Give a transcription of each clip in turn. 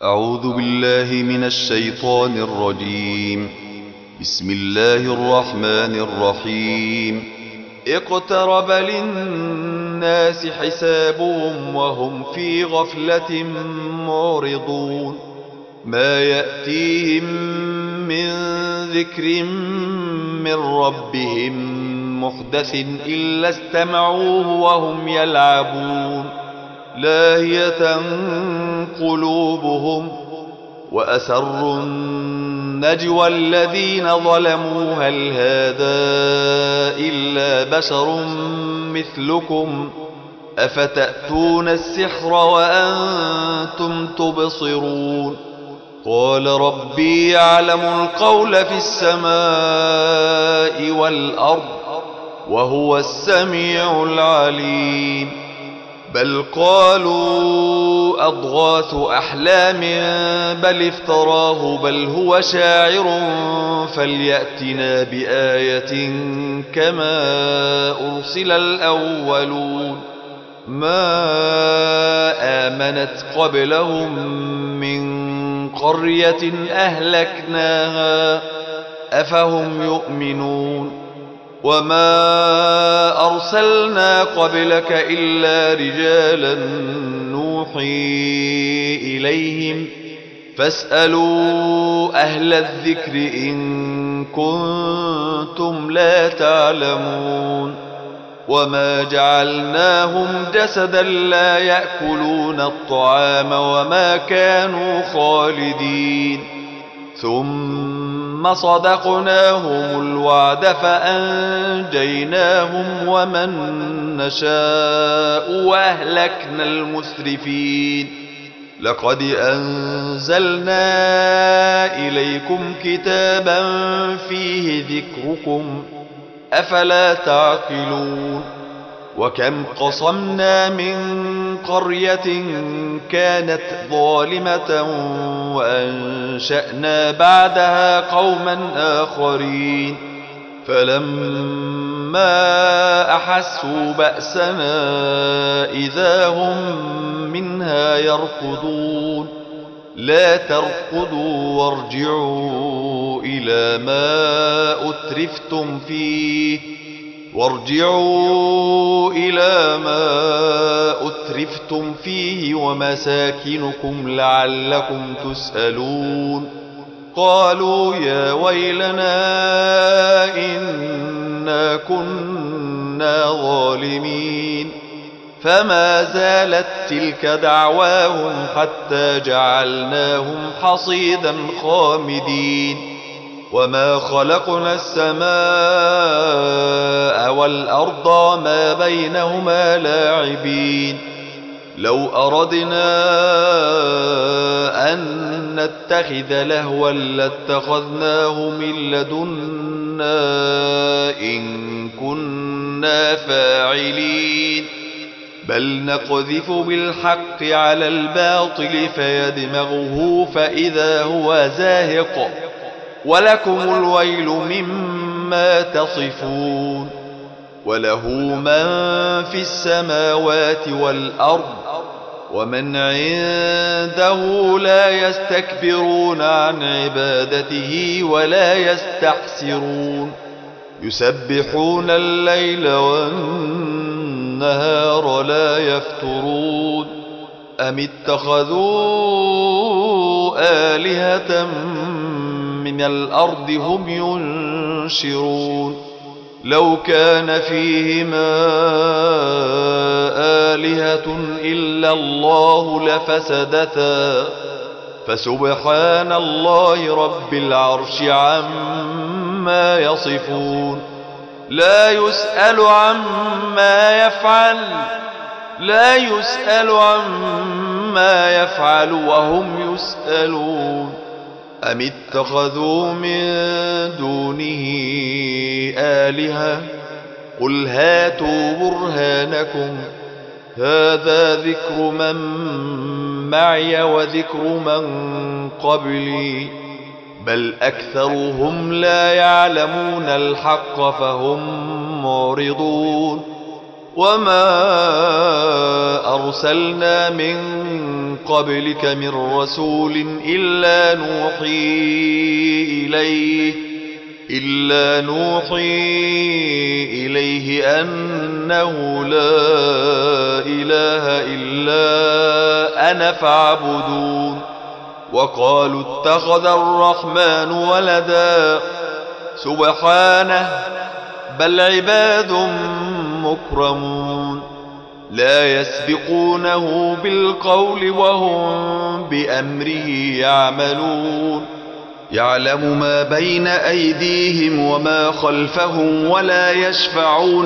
أعوذ بالله من الشيطان الرجيم. بسم الله الرحمن الرحيم. اقترب للناس حسابهم وهم في غفلة معرضون. ما يأتيهم من ذكر من ربهم محدث إلا استمعوه وهم يلعبون لاهية قلوبهم وأسروا النجوى الذين ظلموا هل هذا إلا بشر مثلكم أفتأتون السحر وأنتم تبصرون. قال ربي يعلم القول في السماء والأرض وهو السميع العليم. بل قالوا أضغاث أحلام بل افتراه بل هو شاعر فليأتنا بآية كما أرسل الأولون. ما آمنت قبلهم من قرية أهلكناها أفهم يؤمنون. وما أرسلنا قبلك إلا رجالا نوحي إليهم فاسألوا أهل الذكر إن كنتم لا تعلمون. وما جعلناهم جسدا لا يأكلون الطعام وما كانوا خالدين. ثم صدقناهم الوعد فأنجيناهم ومن نشاء وأهلكنا المسرفين. لقد أنزلنا إليكم كتابا فيه ذكركم أفلا تعقلون. وكم قصمنا من قرية كانت ظالمة وأنشأنا بعدها قوما آخرين فلما أحسوا بأسنا إذا هم منها يركضون. لا تركضوا وارجعوا إلى ما أترفتم فيه ومساكنكم لعلكم تسألون. قالوا يا ويلنا إنا كنا ظالمين. فما زالت تلك دعواهم حتى جعلناهم حصيدا خامدين. وما خلقنا السماء والأرض وما بينهما لاعبين. لو أردنا أن نتخذ لهوا لاتخذناه من لدنا إن كنا فاعلين. بل نقذف بالحق على الباطل فيدمغه فإذا هو زاهق ولكم الويل مما تصفون. وله من في السماوات والأرض ومن عنده لا يستكبرون عن عبادته ولا يستحسرون. يسبحون الليل والنهار لا يفترون. أم اتخذوا آلهة من الأرض هم ينشرون. لو كان فيهما آلهة إلا الله لفسدتا فسبحان الله رب العرش عما يصفون. لا يسأل عما يفعل وهم يسألون. أم اتخذوا من دونه آلهة قل هاتوا برهانكم هذا ذكر من معي وذكر من قبلي بل أكثرهم لا يعلمون الحق فهم معرضون. وما أرسلنا من قبلك من رسول إلا نوحي إليه أنه لا إله إلا أنا فاعبدون. وقالوا اتخذ الرحمن ولدا سبحانه بل عباد مكرمون لا يسبقونه بالقول وهم بأمره يعملون. يعلم ما بين أيديهم وما خلفهم ولا يشفعون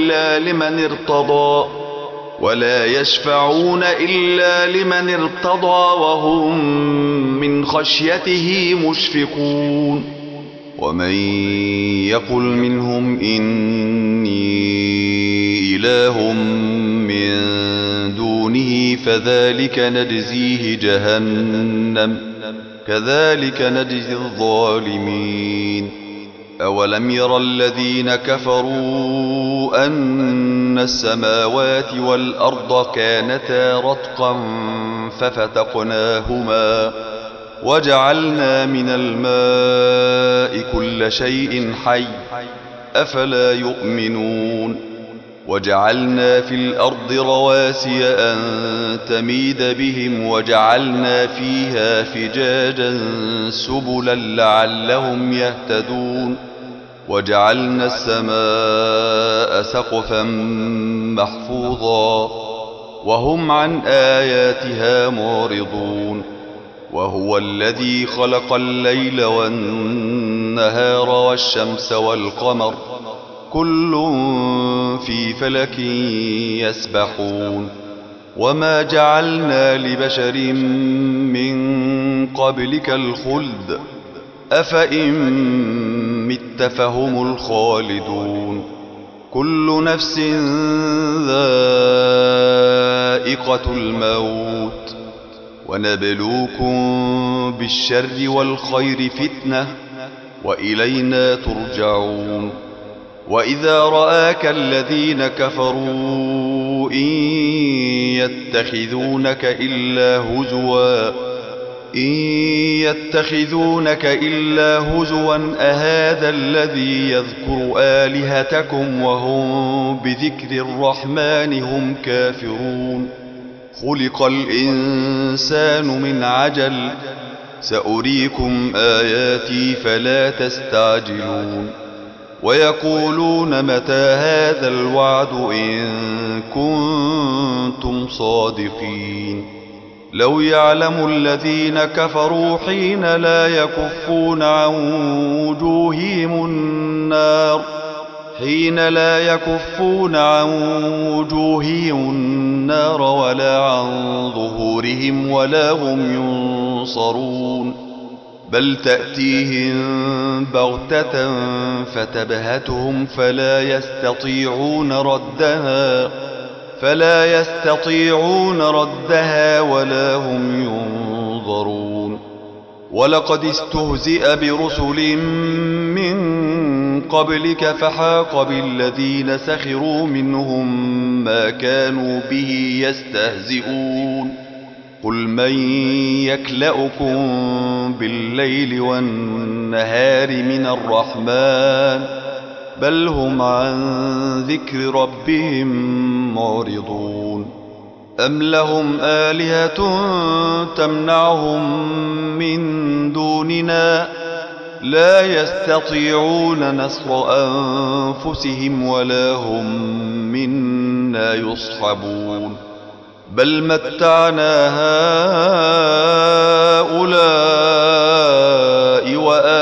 إلا لمن ارتضى وهم من خشيته مشفقون. ومن يقل منهم إني إله من دونه فذلك نجزيه جهنم كذلك نجزي الظالمين. أولم ير الذين كفروا أن السماوات والأرض كانتا رتقا ففتقناهما وجعلنا من الماء كل شيء حي أفلا يؤمنون. وجعلنا في الأرض رواسي أن تميد بهم وجعلنا فيها فجاجا سبلا لعلهم يهتدون. وجعلنا السماء سقفا محفوظا وهم عن آياتها معرضون. وهو الذي خلق الليل والنهار والشمس والقمر كل في فلك يسبحون. وما جعلنا لبشر من قبلك الخلد أفإن مت فهم الخالدون. كل نفس ذائقة الموت ونبلوكم بالشر والخير فتنة وإلينا ترجعون. وإذا رآك الذين كفروا إن يتخذونك إلا هزوا أهذا الذي يذكر آلهتكم وهم بذكر الرحمن هم كافرون. خلق الإنسان من عجل سأريكم آياتي فلا تستعجلون. ويقولون متى هذا الوعد إن كنتم صادقين. لو يعلم الذين كفروا حين لا يكفون عن وجوههم النار ولا عن ظهورهم ولا هم ينصرون. بل تأتيهم بغتة فتبهتهم فلا يستطيعون ردها ولا هم ينظرون. ولقد استهزئ برسل من قبلك فحاق بالذين سخروا منهم ما كانوا به يستهزئون. قل من يكلؤكم بالليل والنهار من الرحمن بل هم عن ذكر ربهم معرضون. أم لهم آلهة تمنعهم من دوننا لا يستطيعون نصر أنفسهم ولا هم منا يصحبون. بل متعنا هؤلاء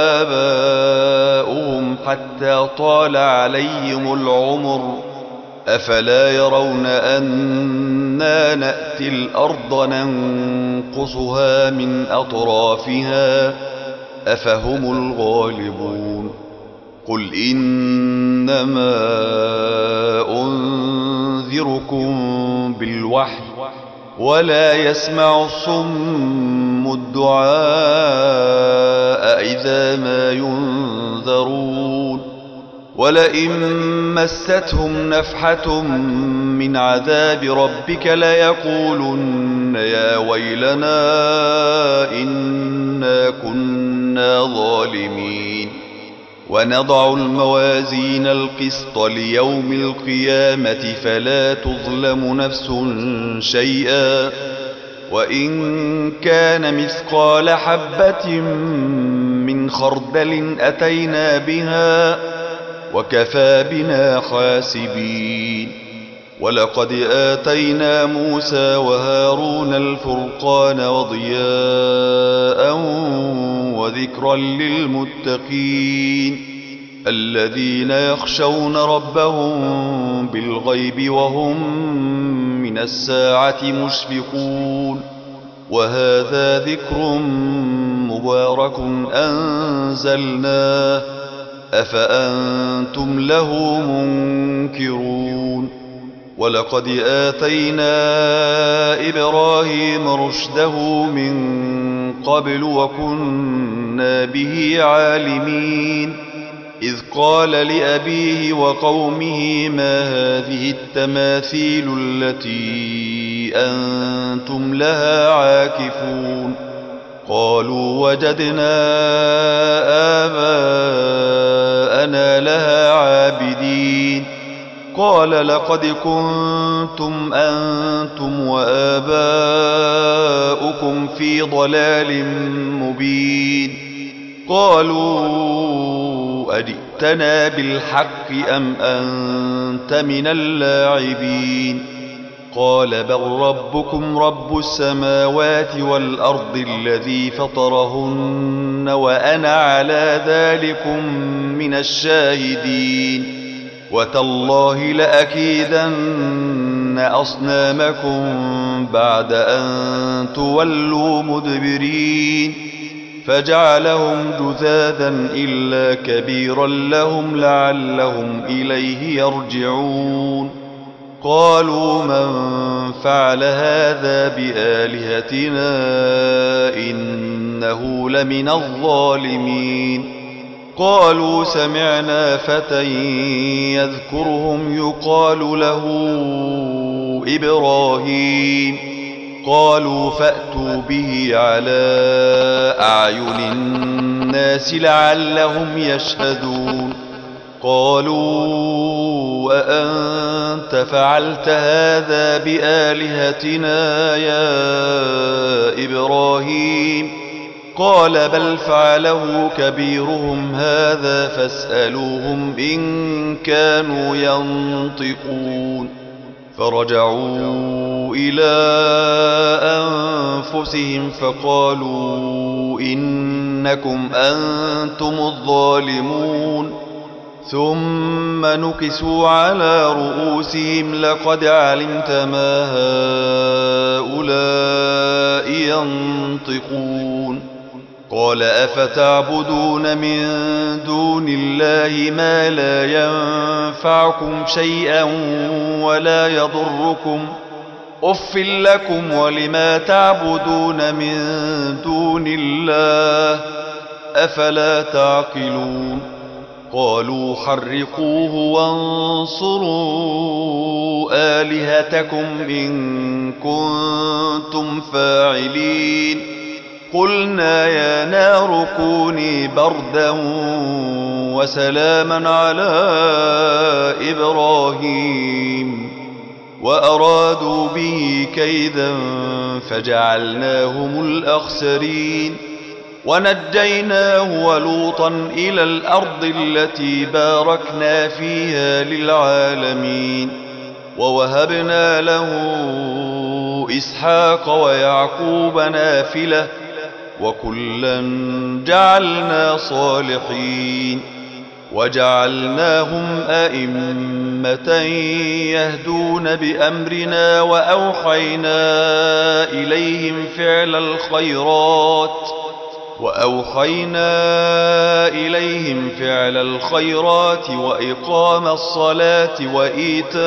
وآباؤهم حتى طال عليهم العمر أفلا يرون أنا نأتي الأرض ننقصها من أطرافها أفهم الغالبون. قل إنما أنذركم بالوحي ولا يسمع الصم الدعاء إذا ما ينذرون. ولئن مستهم نفحة من عذاب ربك ليقولن يا ويلنا إنا كنا ظالمين. ونضع الموازين القسط ليوم القيامة فلا تظلم نفس شيئا وإن كان مثقال حبة من خردل أتينا بها وكفى بنا حاسبين. ولقد آتينا موسى وهارون الفرقان وضياء وذكرا للمتقين الذين يخشون ربهم بالغيب وهم من الساعة مشفقون. وهذا ذكر مبارك أنزلناه أفأنتم له منكرون. ولقد آتينا إبراهيم رشده من قبل وكنا به عالمين. إذ قال لأبيه وقومه ما هذه التماثيل التي أنتم لها عاكفون. قالوا وجدنا آباءنا لها عابدين. قال لقد كنتم أنتم وآباؤكم في ضلال مبين. قالوا أجئتنا بالحق أم أنت من اللاعبين. قال بل ربكم رب السماوات والأرض الذي فطرهن وأنا على ذلكم من الشاهدين. وتالله لأكيدن أصنامكم بعد أن تولوا مدبرين. فجعلهم جذاذا إلا كبيرا لهم لعلهم إليه يرجعون. قالوا من فعل هذا بآلهتنا إنه لمن الظالمين. قالوا سمعنا فتى يذكرهم يقال له إبراهيم. قالوا فأتوا به على أعين الناس لعلهم يشهدون. قالوا أأنت فعلت هذا بآلهتنا يا إبراهيم؟ قال بل فعله كبيرهم هذا فاسألوهم إن كانوا ينطقون. فرجعوا إلى أنفسهم فقالوا إنكم أنتم الظالمون. ثم نكسوا على رؤوسهم لقد علمت ما هؤلاء ينطقون. قال أفتعبدون من دون الله ما لا ينفعكم شيئا ولا يضركم أف لكم ولما تعبدون من دون الله أفلا تعقلون. قالوا حرقوه وانصروا آلهتكم إن كنتم فاعلين. قلنا يا نار كوني بردا وسلاما على إبراهيم وأرادوا به كيدا فجعلناهم الأخسرين. ونجيناه ولوطا إلى الأرض التي باركنا فيها للعالمين. ووهبنا له إسحاق ويعقوب نافلة وكلا جعلنا صالحين. وجعلناهم أئمة يهدون بأمرنا وأوحينا إليهم فعل الخيرات وإقام الصلاة وإيتاء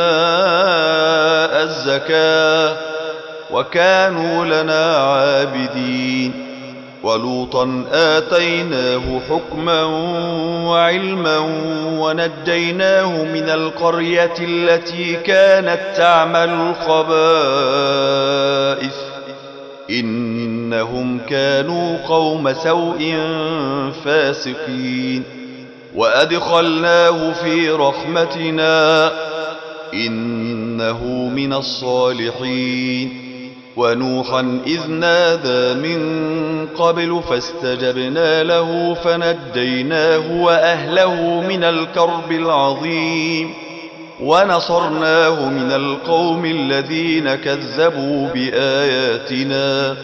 الزكاة وكانوا لنا عابدين. ولوطا آتيناه حكما وعلما ونجيناه من القرية التي كانت تعمل الخبائث إنهم كانوا قوم سوء فاسقين وأدخلناه في رحمتنا إنه من الصالحين ونوحا إذ نادى من قبل فاستجبنا له فنجيناه وأهله من الكرب العظيم ونصرناه من القوم الذين كذبوا بآياتنا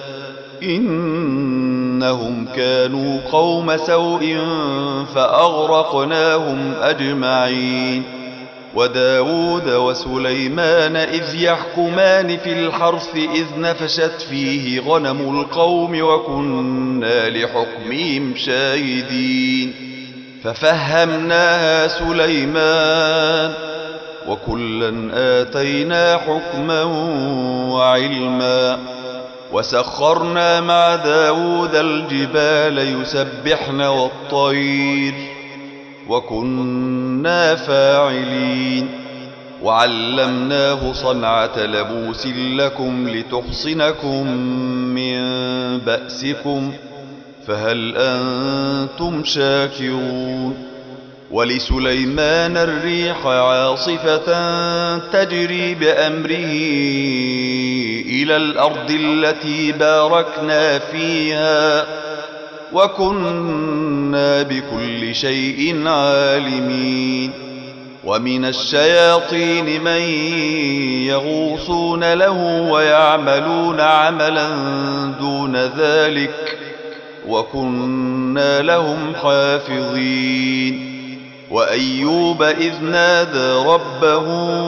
إنهم كانوا قوم سوء فأغرقناهم أجمعين وداود وسليمان إذ يحكمان في الحرث إذ نفشت فيه غنم القوم وكنا لحكمهم شاهدين ففهمناها سليمان وكلا آتينا حكما وعلما وسخرنا مع داود الجبال يسبحن والطير وكنا فاعلين وعلمناه صنعة لبوس لكم لتحصنكم من بأسكم فهل أنتم شاكرون ولسليمان الريح عاصفة تجري بأمره إلى الأرض التي باركنا فيها وكنا بكل شيء عالمين ومن الشياطين من يغوصون له ويعملون عملا دون ذلك وكنا لهم حافظين وأيوب إذ نادى ربه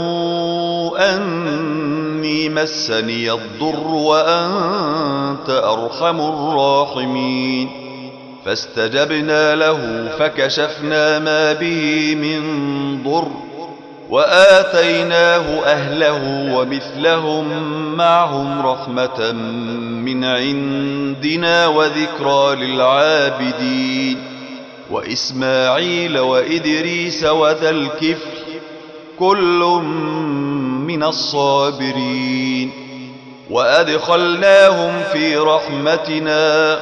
أني مسني الضر وأنت أرحم الراحمين فاستجبنا له فكشفنا ما به من ضر وآتيناه أهله ومثلهم معهم رحمة من عندنا وذكرى للعابدين وإسماعيل وإدريس وذا الكفل كل من الصابرين وأدخلناهم في رحمتنا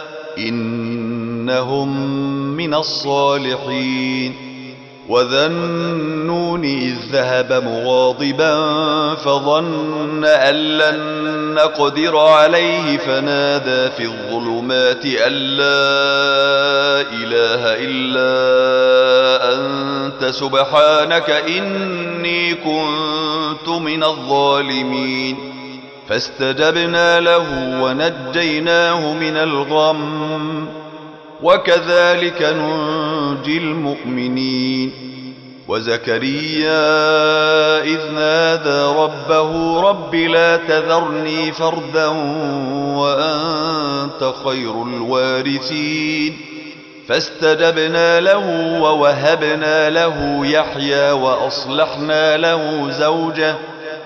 إنهم من الصالحين وذا النون إذ ذهب مغاضبا فظن أن لن نقدر عليه فنادى في الظلمات أن لا إله إلا أنت سبحانك إني كنت من الظالمين فاستجبنا له ونجيناه من الغم وكذلك ننجي المؤمنين وزكريا إذ نادى ربه رب لا تذرني فردا وأنت خير الوارثين فاستجبنا له ووهبنا له يحيى وأصلحنا له زوجه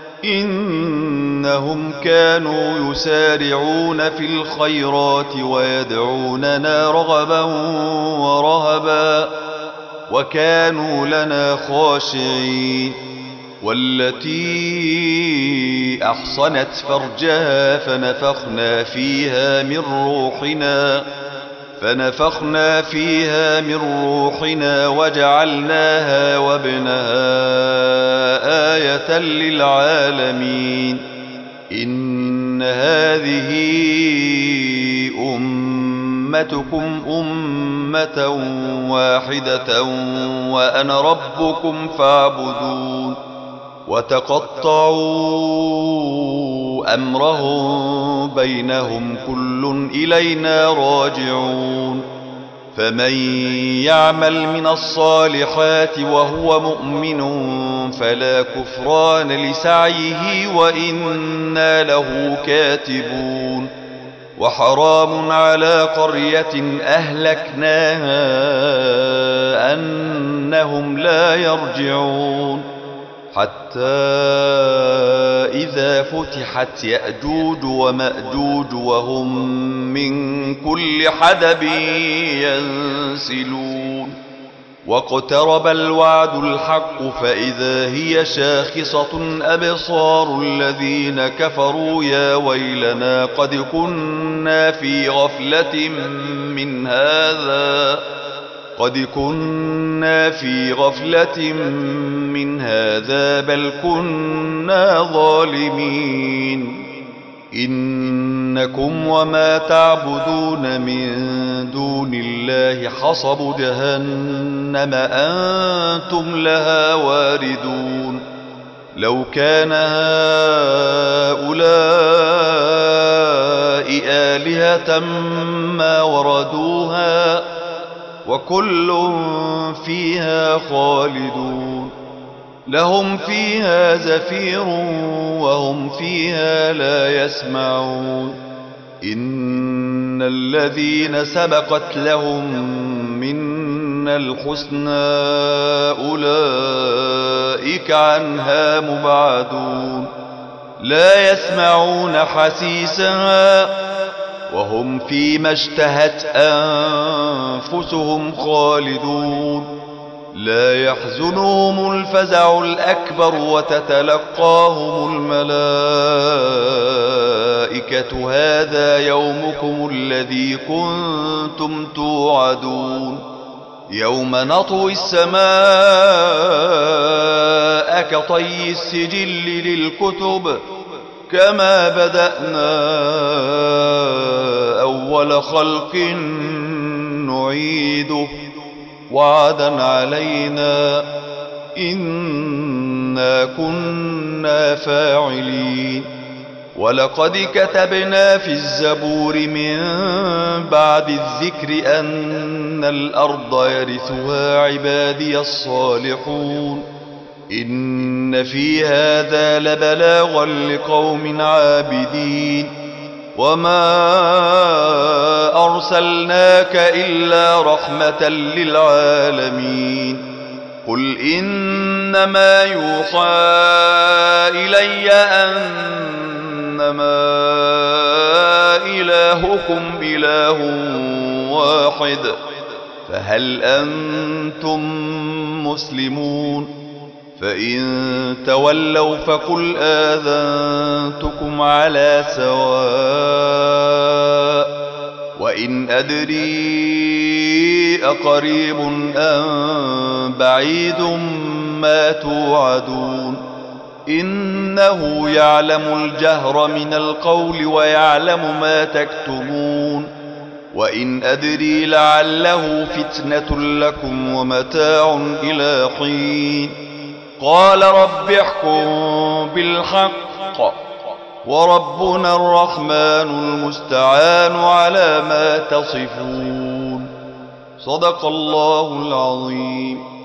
إنهم كانوا يسارعون في الخيرات ويدعوننا رغبا ورهبا وكانوا لنا خاشعين والتي أحصنت فرجها فنفخنا فيها من روحنا وجعلناها وابنها آية للعالمين إن هذه أمتكم أمة واحدة وأنا ربكم فاعبدون وتقطعوا أمرهم بينهم كل إلينا راجعون فمن يعمل من الصالحات وهو مؤمن فلا كفران لسعيه وإنا له كاتبون وحرام على قرية أهلكناها أنهم لا يرجعون حتى إذا فتحت يأجوج ومأجوج وهم من كل حدب ينسلون واقترب الوعد الحق فإذا هي شاخصة أبصار الذين كفروا يا ويلنا قد كنا في غفلة من هذا بل كنا ظالمين إنكم وما تعبدون من دون الله حصب جهنم أنتم لها واردون لو كان هؤلاء آلهة ما وردوها وكل فيها خالدون لهم فيها زفير وهم فيها لا يسمعون إن الذين سبقت لهم منا الحسنى أولئك عنها مبعدون لا يسمعون حسيسها وهم فيما اشتهت أنفسهم خالدون لا يحزنهم الفزع الأكبر وتتلقاهم الملائكة هذا يومكم الذي كنتم توعدون يوم نطوي السماء كطي السجل للكتب كما بدأنا أول خلق نعيده وعدا علينا إنا كنا فاعلين ولقد كتبنا في الزبور من بعد الذكر أن الأرض يرثها عبادي الصالحون إن في هذا لبلاغا لقوم عابدين وما أرسلناك إلا رحمة للعالمين قل إنما يوحى إلي أنما إلهكم إله واحد فهل أنتم مسلمون فإن تولوا فقل آذنتكم على سواء وإن أدري أقريب أم بعيد ما توعدون إنه يعلم الجهر من القول ويعلم ما تكتمون وإن أدري لعله فتنة لكم ومتاع إلى حين قال رب احكم بالحق وربنا الرحمن المستعان على ما تصفون صدق الله العظيم.